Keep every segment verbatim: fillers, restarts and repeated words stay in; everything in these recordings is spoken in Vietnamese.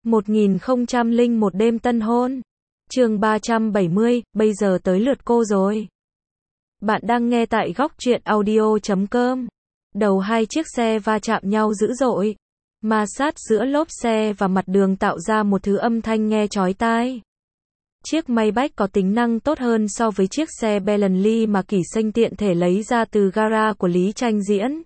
một nghìn không trăm lẻ một đêm tân hôn. Chương ba trăm bảy mươi, bây giờ tới lượt cô rồi. Bạn đang nghe tại góc truyện audio chấm com. Đầu hai chiếc xe va chạm nhau dữ dội. Ma sát giữa lốp xe và mặt đường tạo ra một thứ âm thanh nghe chói tai. Chiếc Maybach có tính năng tốt hơn so với chiếc xe Bentley mà Kỷ Sanh tiện thể lấy ra từ gara của Lý Tranh Diễn.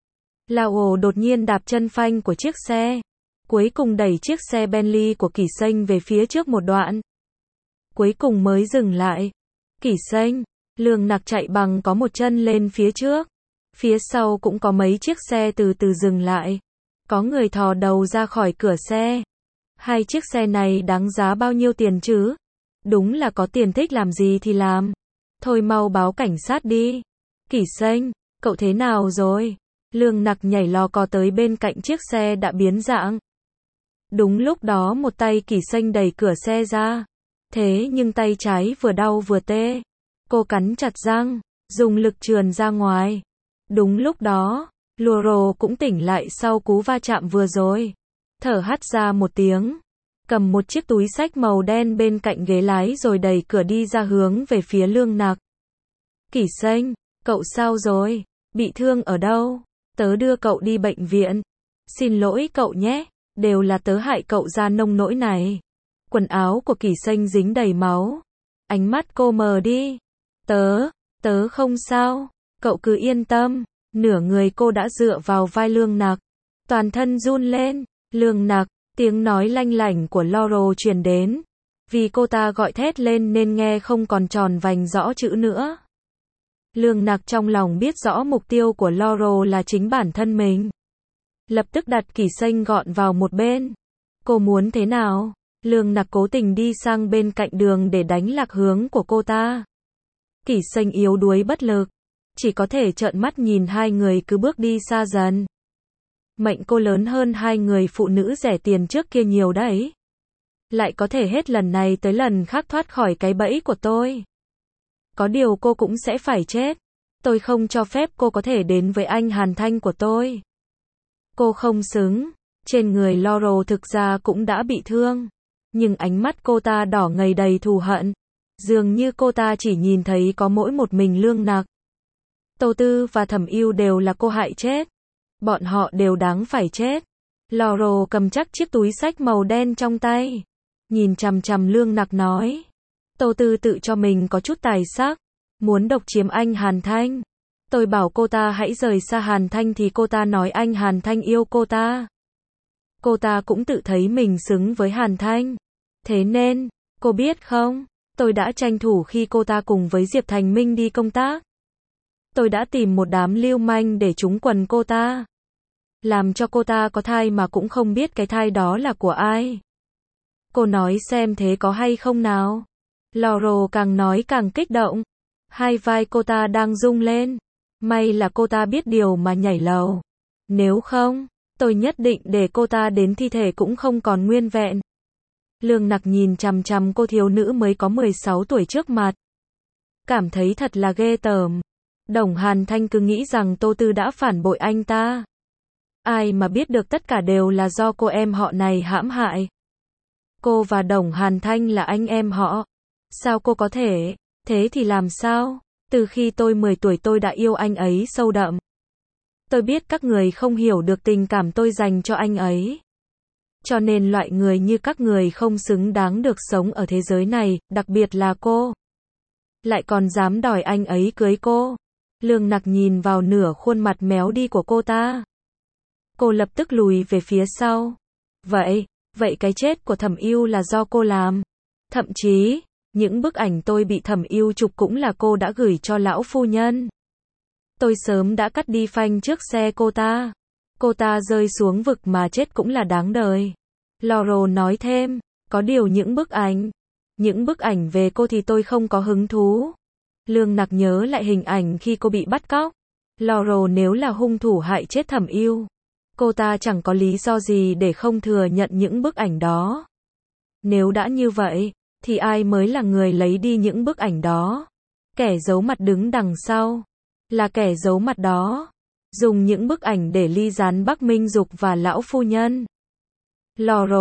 Lao đột nhiên đạp chân phanh của chiếc xe. Cuối cùng đẩy chiếc xe Bentley của Kỷ Sanh về phía trước một đoạn. Cuối cùng mới dừng lại. Kỷ Sanh, Lương Nặc chạy bằng có một chân lên phía trước. Phía sau cũng có mấy chiếc xe từ từ dừng lại. Có người thò đầu ra khỏi cửa xe. Hai chiếc xe này đáng giá bao nhiêu tiền chứ? Đúng là có tiền thích làm gì thì làm. Thôi mau báo cảnh sát đi. Kỷ Sanh, cậu thế nào rồi? Lương Nặc nhảy lò cò tới bên cạnh chiếc xe đã biến dạng. Đúng lúc đó một tay Kỷ Sanh đẩy cửa xe ra. Thế nhưng tay trái vừa đau vừa tê. Cô cắn chặt răng, dùng lực trườn ra ngoài. Đúng lúc đó, Laurel cũng tỉnh lại sau cú va chạm vừa rồi. Thở hắt ra một tiếng. Cầm một chiếc túi xách màu đen bên cạnh ghế lái rồi đẩy cửa đi ra hướng về phía Lương Nặc. Kỷ Sanh, cậu sao rồi? Bị thương ở đâu? Tớ đưa cậu đi bệnh viện. Xin lỗi cậu nhé, đều là tớ hại cậu ra nông nỗi này. Quần áo của Kỷ Sanh dính đầy máu. Ánh mắt cô mờ đi. Tớ, tớ không sao, cậu cứ yên tâm. Nửa người cô đã dựa vào vai Lương Nặc. Toàn thân run lên. Lương Nặc, tiếng nói lanh lảnh của Laurel truyền đến. Vì cô ta gọi thét lên nên nghe không còn tròn vành rõ chữ nữa. Lương Nặc trong lòng biết rõ mục tiêu của Laurel là chính bản thân mình. Lập tức đặt Kỷ Sanh gọn vào một bên. Cô muốn thế nào? Lương Nặc cố tình đi sang bên cạnh đường để đánh lạc hướng của cô ta. Kỷ Sanh yếu đuối bất lực. Chỉ có thể trợn mắt nhìn hai người cứ bước đi xa dần. Mệnh cô lớn hơn hai người phụ nữ rẻ tiền trước kia nhiều đấy. Lại có thể hết lần này tới lần khác thoát khỏi cái bẫy của tôi. Có điều cô cũng sẽ phải chết. Tôi không cho phép cô có thể đến với anh Hàn Thanh của tôi. Cô không xứng. Trên người Laurel thực ra cũng đã bị thương. Nhưng ánh mắt cô ta đỏ ngầy đầy thù hận. Dường như cô ta chỉ nhìn thấy có mỗi một mình Lương Nặc. Tô Tư và Thẩm Ưu đều là cô hại chết. Bọn họ đều đáng phải chết. Laurel cầm chắc chiếc túi xách màu đen trong tay. Nhìn chằm chằm Lương Nặc nói. Tô Tư tự cho mình có chút tài sắc. Muốn độc chiếm anh Hàn Thanh. Tôi bảo cô ta hãy rời xa Hàn Thanh thì cô ta nói anh Hàn Thanh yêu cô ta. Cô ta cũng tự thấy mình xứng với Hàn Thanh. Thế nên, cô biết không, tôi đã tranh thủ khi cô ta cùng với Diệp Thành Minh đi công tác. Tôi đã tìm một đám lưu manh để trúng quần cô ta. Làm cho cô ta có thai mà cũng không biết cái thai đó là của ai. Cô nói xem thế có hay không nào? Laurel càng nói càng kích động. Hai vai cô ta đang rung lên. May là cô ta biết điều mà nhảy lầu. Nếu không, tôi nhất định để cô ta đến thi thể cũng không còn nguyên vẹn. Lương Nặc nhìn chằm chằm cô thiếu nữ mới có mười sáu tuổi trước mặt. Cảm thấy thật là ghê tởm. Đồng Hàn Thanh cứ nghĩ rằng Tô Tư đã phản bội anh ta. Ai mà biết được tất cả đều là do cô em họ này hãm hại. Cô và Đồng Hàn Thanh là anh em họ. Sao cô có thể? Thế thì làm sao? Từ khi tôi mười tuổi tôi đã yêu anh ấy sâu đậm. Tôi biết các người không hiểu được tình cảm tôi dành cho anh ấy. Cho nên loại người như các người không xứng đáng được sống ở thế giới này, đặc biệt là cô. Lại còn dám đòi anh ấy cưới cô. Lương Nặc nhìn vào nửa khuôn mặt méo đi của cô ta. Cô lập tức lùi về phía sau. Vậy, vậy cái chết của Thẩm Ưu là do cô làm. Thậm chí, những bức ảnh tôi bị Thẩm Ưu chụp cũng là cô đã gửi cho lão phu nhân. Tôi sớm đã cắt đi phanh trước xe cô ta. Cô ta rơi xuống vực mà chết cũng là đáng đời. Laurel nói thêm, có điều những bức ảnh, những bức ảnh về cô thì tôi không có hứng thú. Lương Nặc nhớ lại hình ảnh khi cô bị bắt cóc. Laurel nếu là hung thủ hại chết Thẩm Ưu, cô ta chẳng có lý do gì để không thừa nhận những bức ảnh đó. Nếu đã như vậy, thì ai mới là người lấy đi những bức ảnh đó? Kẻ giấu mặt đứng đằng sau là kẻ giấu mặt đó. Dùng những bức ảnh để ly gián Bắc Minh Dục và lão phu nhân. Laurel,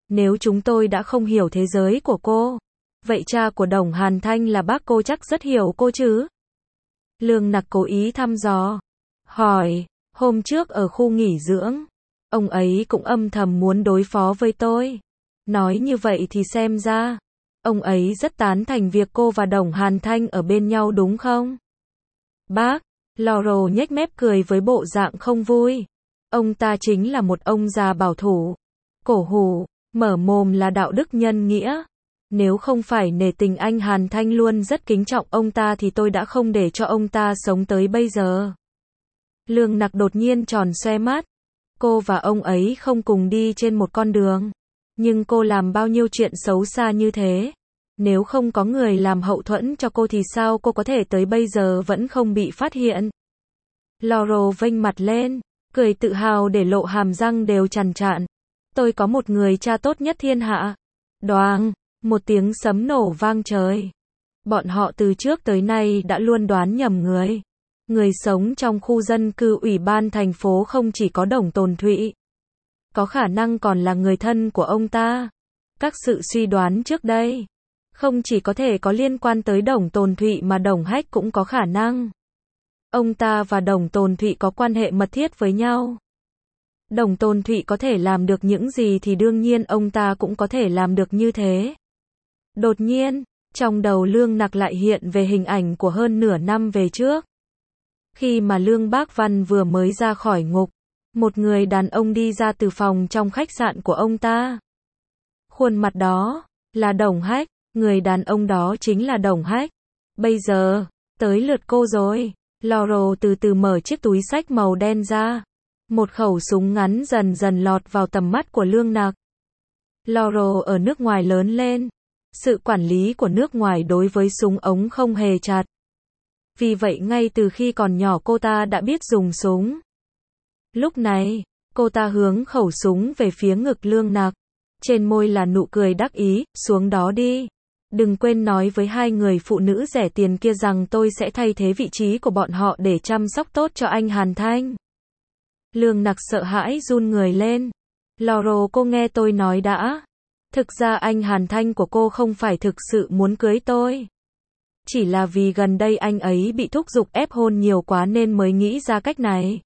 Nếu chúng tôi đã không hiểu thế giới của cô, vậy cha của Đồng Hàn Thanh là bác cô chắc rất hiểu cô chứ? Lương Nặc cố ý thăm dò. Hỏi, hôm trước ở khu nghỉ dưỡng, ông ấy cũng âm thầm muốn đối phó với tôi. Nói như vậy thì xem ra, ông ấy rất tán thành việc cô và Đồng Hàn Thanh ở bên nhau đúng không? Bác, Laurel nhếch mép cười với bộ dạng không vui. Ông ta chính là một ông già bảo thủ, cổ hủ, mở mồm là đạo đức nhân nghĩa. Nếu không phải nể tình anh Hàn Thanh luôn rất kính trọng ông ta thì tôi đã không để cho ông ta sống tới bây giờ. Lương Nặc đột nhiên tròn xoe mắt. Cô và ông ấy không cùng đi trên một con đường. Nhưng cô làm bao nhiêu chuyện xấu xa như thế. Nếu không có người làm hậu thuẫn cho cô thì sao cô có thể tới bây giờ vẫn không bị phát hiện. Laurel vênh mặt lên, cười tự hào để lộ hàm răng đều chằn chạn. Tôi có một người cha tốt nhất thiên hạ. Đoàng, một tiếng sấm nổ vang trời. Bọn họ từ trước tới nay đã luôn đoán nhầm người. Người sống trong khu dân cư ủy ban thành phố không chỉ có Đồng Tồn Thụy, có khả năng còn là người thân của ông ta. Các sự suy đoán trước đây không chỉ có thể có liên quan tới Đồng Tồn Thụy mà Đồng Hách cũng có khả năng. Ông ta và Đồng Tồn Thụy có quan hệ mật thiết với nhau. Đồng Tồn Thụy có thể làm được những gì thì đương nhiên ông ta cũng có thể làm được như thế. Đột nhiên, trong đầu Lương Nặc lại hiện về hình ảnh của hơn nửa năm về trước. Khi mà Lương Bác Văn vừa mới ra khỏi ngục, một người đàn ông đi ra từ phòng trong khách sạn của ông ta. Khuôn mặt đó là Đồng Hách, người đàn ông đó chính là Đồng Hách. Bây giờ, tới lượt cô rồi. Laurel từ từ mở chiếc túi xách màu đen ra. Một khẩu súng ngắn dần dần lọt vào tầm mắt của Lương Nặc. Laurel ở nước ngoài lớn lên. Sự quản lý của nước ngoài đối với súng ống không hề chặt. Vì vậy ngay từ khi còn nhỏ cô ta đã biết dùng súng. Lúc này, cô ta hướng khẩu súng về phía ngực Lương Nặc. Trên môi là nụ cười đắc ý, xuống đó đi. Đừng quên nói với hai người phụ nữ rẻ tiền kia rằng tôi sẽ thay thế vị trí của bọn họ để chăm sóc tốt cho anh Hàn Thanh. Lương Nặc sợ hãi run người lên. Laurel, cô nghe tôi nói đã. Thực ra anh Hàn Thanh của cô không phải thực sự muốn cưới tôi. Chỉ là vì gần đây anh ấy bị thúc giục ép hôn nhiều quá nên mới nghĩ ra cách này.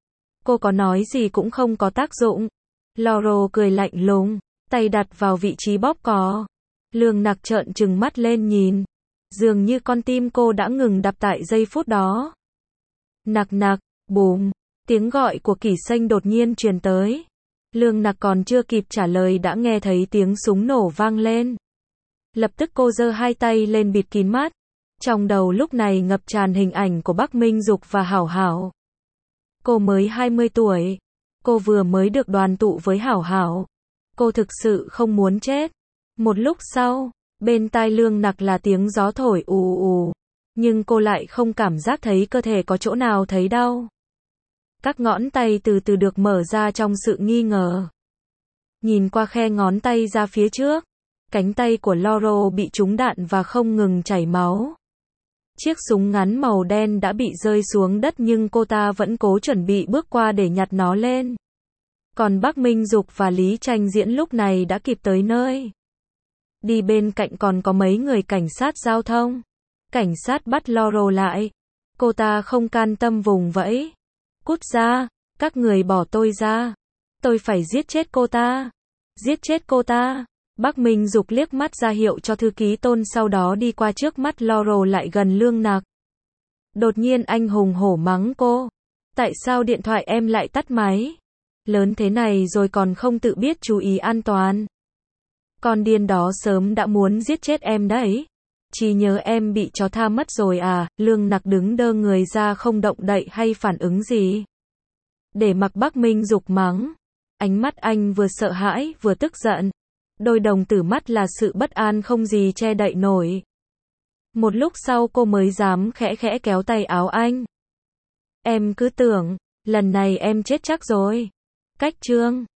Cô có nói gì cũng không có tác dụng. Laurel cười lạnh lùng, tay đặt vào vị trí bóp cò. Lương Nặc trợn trừng mắt lên nhìn. Dường như con tim cô đã ngừng đập tại giây phút đó. Nặc nặc, bùm, tiếng gọi của Kỷ Xanh đột nhiên truyền tới. Lương Nặc còn chưa kịp trả lời đã nghe thấy tiếng súng nổ vang lên. Lập tức cô giơ hai tay lên bịt kín mắt. Trong đầu lúc này ngập tràn hình ảnh của Bắc Minh Dục và Hảo Hảo. Cô mới hai mươi tuổi. Cô vừa mới được đoàn tụ với Hảo Hảo. Cô thực sự không muốn chết. Một lúc sau, bên tai Lương Nặc là tiếng gió thổi ù ù. Nhưng cô lại không cảm giác thấy cơ thể có chỗ nào thấy đau. Các ngón tay từ từ được mở ra trong sự nghi ngờ. Nhìn qua khe ngón tay ra phía trước. Cánh tay của Laurel bị trúng đạn và không ngừng chảy máu. Chiếc súng ngắn màu đen đã bị rơi xuống đất nhưng cô ta vẫn cố chuẩn bị bước qua để nhặt nó lên. Còn Bắc Minh Dục và Lý Tranh Diễn lúc này đã kịp tới nơi. Đi bên cạnh còn có mấy người cảnh sát giao thông. Cảnh sát bắt Laurel lại. Cô ta không can tâm vùng vẫy. Cút ra, các người bỏ tôi ra. Tôi phải giết chết cô ta. Giết chết cô ta. Bắc Minh Dục liếc mắt ra hiệu cho thư ký Tôn sau đó đi qua trước mắt Laurel lại gần Lương Nặc. Đột nhiên anh hùng hổ mắng cô. Tại sao điện thoại em lại tắt máy? Lớn thế này rồi còn không tự biết chú ý an toàn. Con điên đó sớm đã muốn giết chết em đấy. Chỉ nhớ em bị chó tha mất rồi à? Lương Nặc đứng đơ người ra không động đậy hay phản ứng gì. Để mặc Bắc Minh Dục mắng. Ánh mắt anh vừa sợ hãi vừa tức giận. Đôi đồng tử mắt là sự bất an không gì che đậy nổi. Một lúc sau cô mới dám khẽ khẽ kéo tay áo anh. Em cứ tưởng, lần này em chết chắc rồi. Cách chương